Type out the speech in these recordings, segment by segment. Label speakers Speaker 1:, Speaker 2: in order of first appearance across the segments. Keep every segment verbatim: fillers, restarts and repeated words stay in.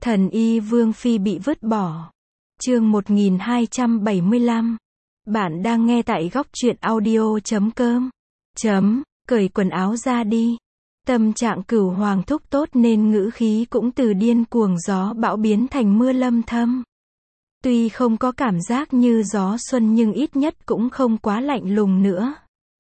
Speaker 1: Thần y Vương Phi bị vứt bỏ. Chương một nghìn hai trăm bảy mươi lăm. Bạn đang nghe tại góc truyện audio chấm com. Chấm, cởi quần áo ra đi. Tâm trạng Cửu Hoàng thúc tốt nên ngữ khí cũng từ điên cuồng gió bão biến thành mưa lâm thâm. Tuy không có cảm giác như gió xuân nhưng ít nhất cũng không quá lạnh lùng nữa.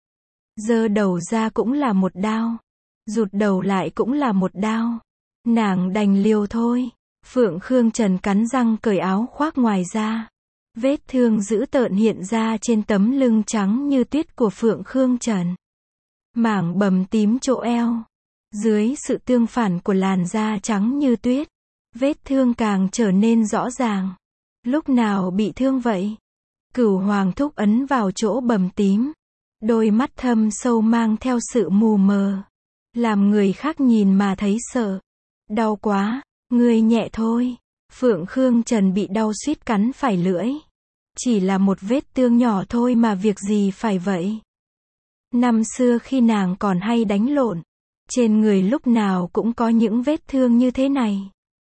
Speaker 1: Giơ đầu ra cũng là một đao. Rụt đầu lại cũng là một đao. Nàng đành liều thôi. Phượng Khương Trần cắn răng cởi áo khoác ngoài ra. Vết thương dữ tợn hiện ra trên tấm lưng trắng như tuyết của Phượng Khương Trần. Mảng bầm tím chỗ eo. Dưới sự tương phản của làn da trắng như tuyết, vết thương càng trở nên rõ ràng. Lúc nào bị thương vậy? Cửu Hoàng thúc ấn vào chỗ bầm tím. Đôi mắt thâm sâu mang theo sự mù mờ. Làm người khác nhìn mà thấy sợ. Đau quá, ngươi nhẹ thôi. Phượng Khương Trần bị đau suýt cắn phải lưỡi. Chỉ là một vết thương nhỏ thôi mà việc gì phải vậy? Năm xưa khi nàng còn hay đánh lộn, trên người lúc nào cũng có những vết thương như thế này.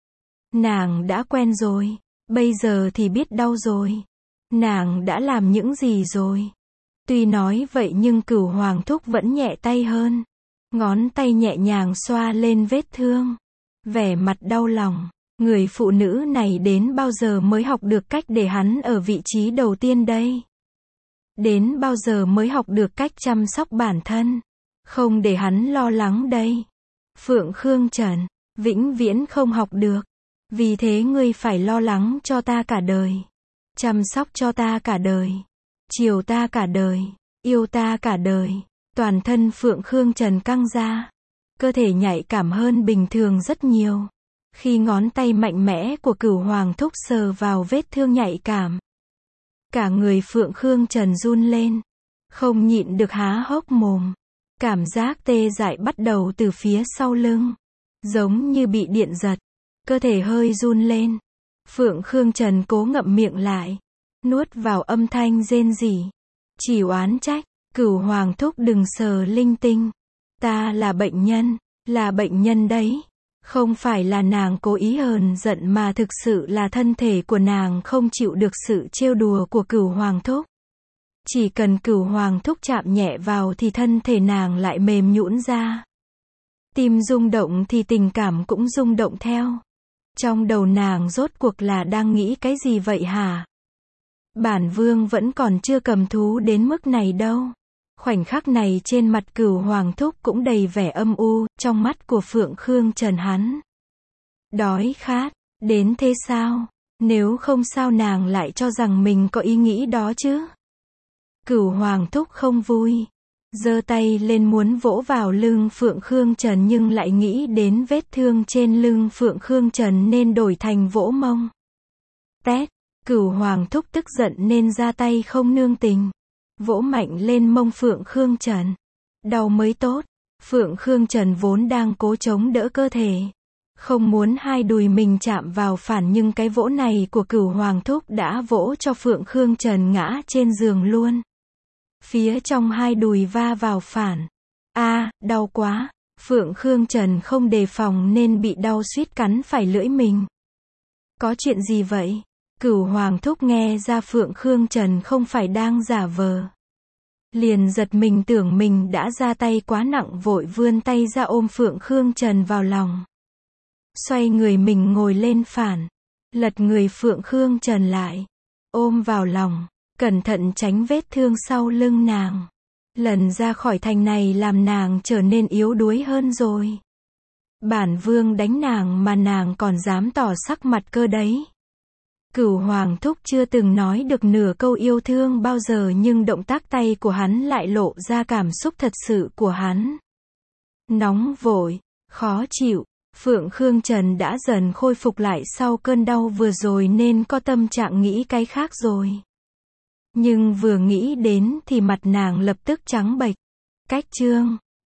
Speaker 1: Nàng đã quen rồi, bây giờ thì biết đau rồi. Nàng đã làm những gì rồi? Tuy nói vậy nhưng Cửu Hoàng thúc vẫn nhẹ tay hơn. Ngón tay nhẹ nhàng xoa lên vết thương. Vẻ mặt đau lòng. Người phụ nữ này đến bao giờ mới học được cách để hắn ở vị trí đầu tiên đây? Đến bao giờ mới học được cách chăm sóc bản thân? Không để hắn lo lắng đây. Phượng Khương Trần, vĩnh viễn không học được. Vì thế ngươi phải lo lắng cho ta cả đời. Chăm sóc cho ta cả đời. Chiều ta cả đời. Yêu ta cả đời. Toàn thân Phượng Khương Trần căng ra. Cơ thể nhạy cảm hơn bình thường rất nhiều. Khi ngón tay mạnh mẽ của Cửu Hoàng thúc sờ vào vết thương nhạy cảm. Cả người Phượng Khương Trần run lên. Không nhịn được há hốc mồm. Cảm giác tê dại bắt đầu từ phía sau lưng. Giống như bị điện giật. Cơ thể hơi run lên. Phượng Khương Trần cố ngậm miệng lại. Nuốt vào âm thanh rên rỉ. Chỉ oán trách. Cửu Hoàng thúc đừng sờ linh tinh. Ta là bệnh nhân. Là bệnh nhân đấy. Không phải là nàng cố ý hờn giận mà thực sự là thân thể của nàng không chịu được sự trêu đùa của Cửu Hoàng thúc. Chỉ cần Cửu Hoàng thúc chạm nhẹ vào thì thân thể nàng lại mềm nhũn ra. Tim rung động thì tình cảm cũng rung động theo. Trong đầu nàng rốt cuộc là đang nghĩ cái gì vậy hả? Bản vương vẫn còn chưa cầm thú đến mức này đâu. Khoảnh khắc này trên mặt Cửu Hoàng thúc cũng đầy vẻ âm u, trong mắt của Phượng Khương Trần hắn. Đói khát, đến thế sao? Nếu không sao nàng lại cho rằng mình có ý nghĩ đó chứ? Cửu Hoàng thúc không vui. Giơ tay lên muốn vỗ vào lưng Phượng Khương Trần nhưng lại nghĩ đến vết thương trên lưng Phượng Khương Trần nên đổi thành vỗ mông. Tét, Cửu Hoàng thúc tức giận nên ra tay không nương tình. Vỗ mạnh lên mông Phượng Khương Trần. Đau mới tốt. Phượng Khương Trần vốn đang cố chống đỡ cơ thể. Không muốn hai đùi mình chạm vào phản nhưng cái vỗ này của Cửu Hoàng thúc đã vỗ cho Phượng Khương Trần ngã trên giường luôn. Phía trong hai đùi va vào phản. A, à, đau quá. Phượng Khương Trần không đề phòng nên bị đau suýt cắn phải lưỡi mình. Có chuyện gì vậy? Cửu Hoàng thúc nghe ra Phượng Khương Trần không phải đang giả vờ. Liền giật mình tưởng mình đã ra tay quá nặng vội vươn tay ra ôm Phượng Khương Trần vào lòng. Xoay người mình ngồi lên phản. Lật người Phượng Khương Trần lại. Ôm vào lòng. Cẩn thận tránh vết thương sau lưng nàng. Lần ra khỏi thành này làm nàng trở nên yếu đuối hơn rồi. Bản vương đánh nàng mà nàng còn dám tỏ sắc mặt cơ đấy. Cửu Hoàng thúc chưa từng nói được nửa câu yêu thương bao giờ nhưng động tác tay của hắn lại lộ ra cảm xúc thật sự của hắn. Nóng vội, khó chịu, Phượng Khương Trần đã dần khôi phục lại sau cơn đau vừa rồi nên có tâm trạng nghĩ cái khác rồi. Nhưng vừa nghĩ đến thì mặt nàng lập tức trắng bệch. Cách chương